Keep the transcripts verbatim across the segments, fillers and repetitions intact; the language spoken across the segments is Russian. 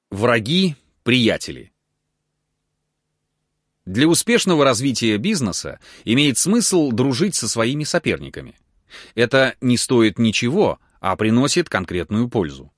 Враги, приятели. Для успешного развития бизнеса имеет смысл дружить со своими соперниками. Это не стоит ничего, а приносит конкретную пользу.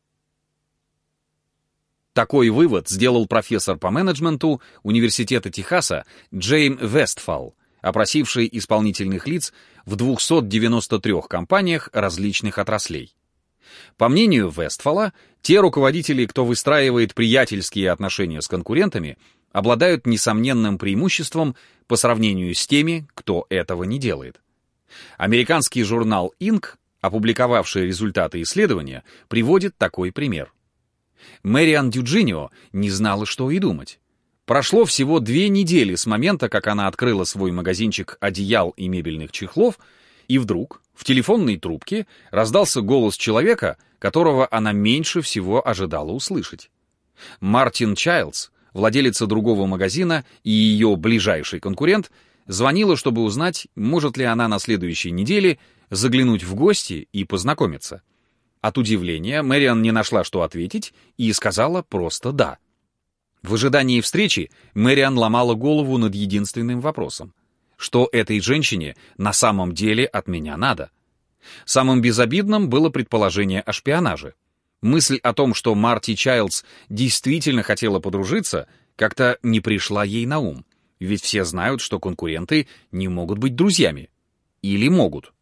Такой вывод сделал профессор по менеджменту Университета Техаса Джейм Вестфал, опросивший исполнительных лиц в двухстах девяноста трёх компаниях различных отраслей. По мнению Вестфала, те руководители, кто выстраивает приятельские отношения с конкурентами, обладают несомненным преимуществом по сравнению с теми, кто этого не делает. Американский журнал Инк, опубликовавший результаты исследования, приводит такой пример. Мэриан Дюджинио не знала, что и думать. Прошло всего две недели с момента, как она открыла свой магазинчик одеял и мебельных чехлов, и вдруг в телефонной трубке раздался голос человека, которого она меньше всего ожидала услышать. Мартин Чайлдс, владелица другого магазина и ее ближайший конкурент, звонила, чтобы узнать, может ли она на следующей неделе заглянуть в гости и познакомиться. От удивления Мэриан не нашла, что ответить, и сказала просто «да». В ожидании встречи Мэриан ломала голову над единственным вопросом. Что этой женщине на самом деле от меня надо? Самым безобидным было предположение о шпионаже. Мысль о том, что Марти Чайлдс действительно хотела подружиться, как-то не пришла ей на ум, ведь все знают, что конкуренты не могут быть друзьями. Или могут.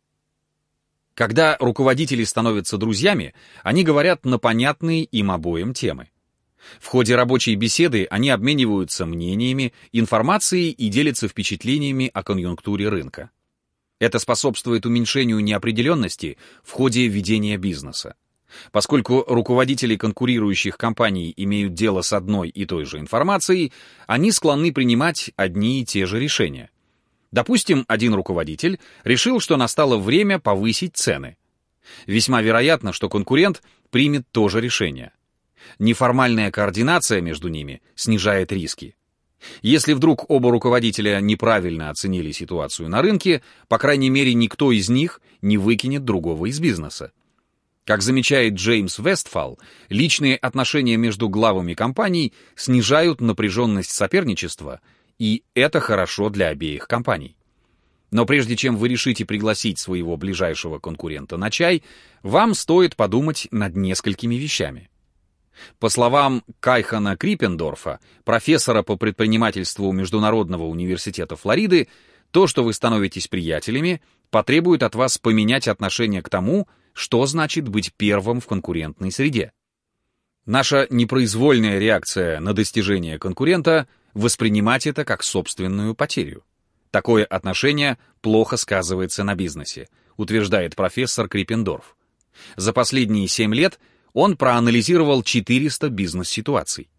Когда руководители становятся друзьями, они говорят на понятные им обоим темы. В ходе рабочей беседы они обмениваются мнениями, информацией и делятся впечатлениями о конъюнктуре рынка. Это способствует уменьшению неопределенности в ходе ведения бизнеса. Поскольку руководители конкурирующих компаний имеют дело с одной и той же информацией, они склонны принимать одни и те же решения. Допустим, один руководитель решил, что настало время повысить цены. Весьма вероятно, что конкурент примет то же решение. Неформальная координация между ними снижает риски. Если вдруг оба руководителя неправильно оценили ситуацию на рынке, по крайней мере, никто из них не выкинет другого из бизнеса. Как замечает Джеймс Вестфал, личные отношения между главами компаний снижают напряженность соперничества, и это хорошо для обеих компаний. Но прежде чем вы решите пригласить своего ближайшего конкурента на чай, вам стоит подумать над несколькими вещами. По словам Кайхана Криппендорфа, профессора по предпринимательству Международного университета Флориды, то, что вы становитесь приятелями, потребует от вас поменять отношение к тому, что значит быть первым в конкурентной среде. Наша непроизвольная реакция на достижение конкурента — воспринимать это как собственную потерю. Такое отношение плохо сказывается на бизнесе, утверждает профессор Криппендорф. За последние семь лет он проанализировал четыреста бизнес-ситуаций.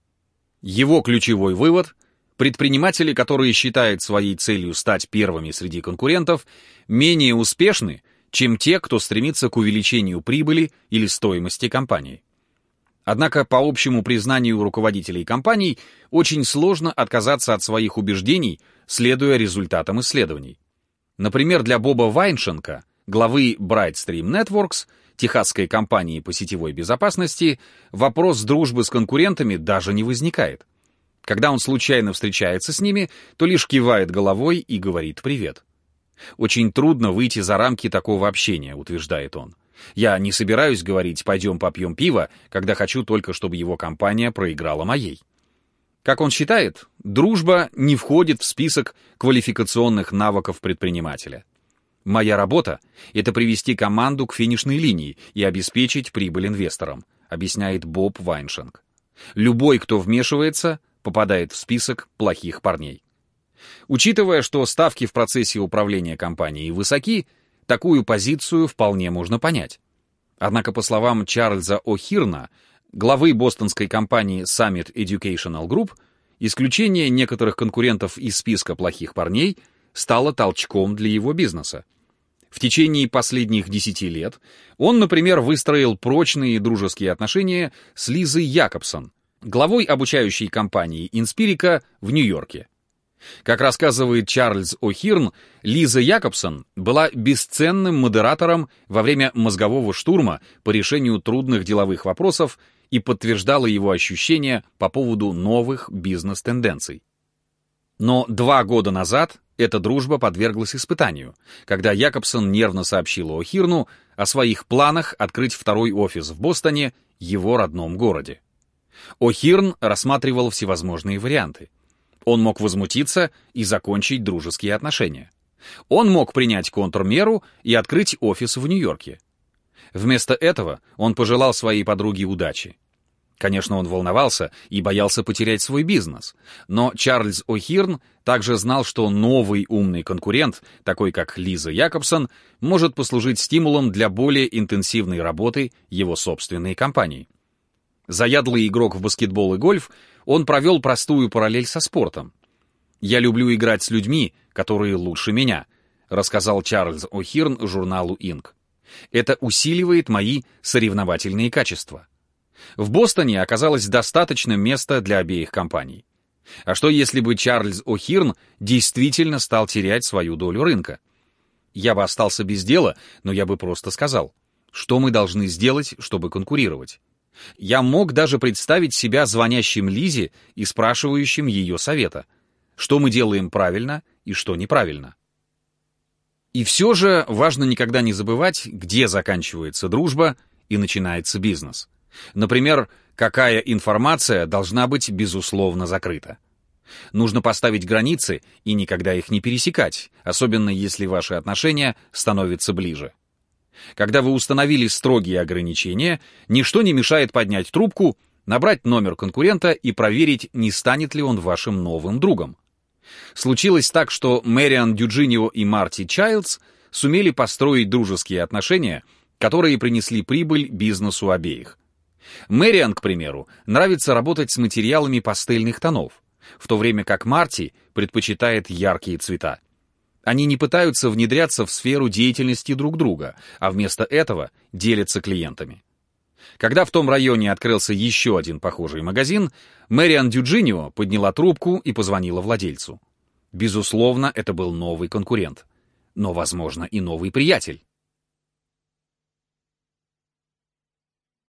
Его ключевой вывод — предприниматели, которые считают своей целью стать первыми среди конкурентов, менее успешны, чем те, кто стремится к увеличению прибыли или стоимости компании. Однако, по общему признанию руководителей компаний, очень сложно отказаться от своих убеждений, следуя результатам исследований. Например, для Боба Вайншенка, главы Brightstream Networks, техасской компании по сетевой безопасности, вопрос дружбы с конкурентами даже не возникает. Когда он случайно встречается с ними, то лишь кивает головой и говорит «привет». Очень трудно выйти за рамки такого общения, утверждает он. Я не собираюсь говорить «пойдем попьем пиво», когда хочу только, чтобы его компания проиграла моей. Как он считает, дружба не входит в список квалификационных навыков предпринимателя. «Моя работа — это привести команду к финишной линии и обеспечить прибыль инвесторам», объясняет Боб Вайншенк. Любой, кто вмешивается, попадает в список плохих парней. Учитывая, что ставки в процессе управления компанией высоки, такую позицию вполне можно понять. Однако, по словам Чарльза О'Хирна, главы бостонской компании Summit Educational Group, исключение некоторых конкурентов из списка плохих парней стало толчком для его бизнеса. В течение последних десяти лет он, например, выстроил прочные дружеские отношения с Лизой Якобсон, главой обучающей компании Inspirica в Нью-Йорке. Как рассказывает Чарльз О'Хирн, Лиза Якобсон была бесценным модератором во время мозгового штурма по решению трудных деловых вопросов и подтверждало его ощущения по поводу новых бизнес-тенденций. Но два года назад эта дружба подверглась испытанию, когда Якобсон нервно сообщил О'Хирну о своих планах открыть второй офис в Бостоне, его родном городе. О'Хирн рассматривал всевозможные варианты. Он мог возмутиться и закончить дружеские отношения. Он мог принять контрмеру и открыть офис в Нью-Йорке. Вместо этого он пожелал своей подруге удачи. Конечно, он волновался и боялся потерять свой бизнес, но Чарльз О'Хирн также знал, что новый умный конкурент, такой как Лиза Якобсон, может послужить стимулом для более интенсивной работы его собственной компании. Заядлый игрок в баскетбол и гольф, он провел простую параллель со спортом. «Я люблю играть с людьми, которые лучше меня», рассказал Чарльз О'Хирн журналу Инк. «Это усиливает мои соревновательные качества». В Бостоне оказалось достаточно места для обеих компаний. А что если бы Чарльз О'Хирн действительно стал терять свою долю рынка? Я бы остался без дела, но я бы просто сказал, что мы должны сделать, чтобы конкурировать. Я мог даже представить себя звонящим Лизе и спрашивающим ее совета, что мы делаем правильно и что неправильно. И все же важно никогда не забывать, где заканчивается дружба и начинается бизнес. Например, какая информация должна быть безусловно закрыта. Нужно поставить границы и никогда их не пересекать, особенно если ваши отношения становятся ближе. Когда вы установили строгие ограничения, ничто не мешает поднять трубку, набрать номер конкурента и проверить, не станет ли он вашим новым другом. Случилось так, что Мэриан Дюджинио и Марти Чайлдс сумели построить дружеские отношения, которые принесли прибыль бизнесу обеих. Мэриан, к примеру, нравится работать с материалами пастельных тонов, в то время как Марти предпочитает яркие цвета. Они не пытаются внедряться в сферу деятельности друг друга, а вместо этого делятся клиентами. Когда в том районе открылся еще один похожий магазин, Мэриан Дюджинио подняла трубку и позвонила владельцу. Безусловно, это был новый конкурент, но, возможно, и новый приятель.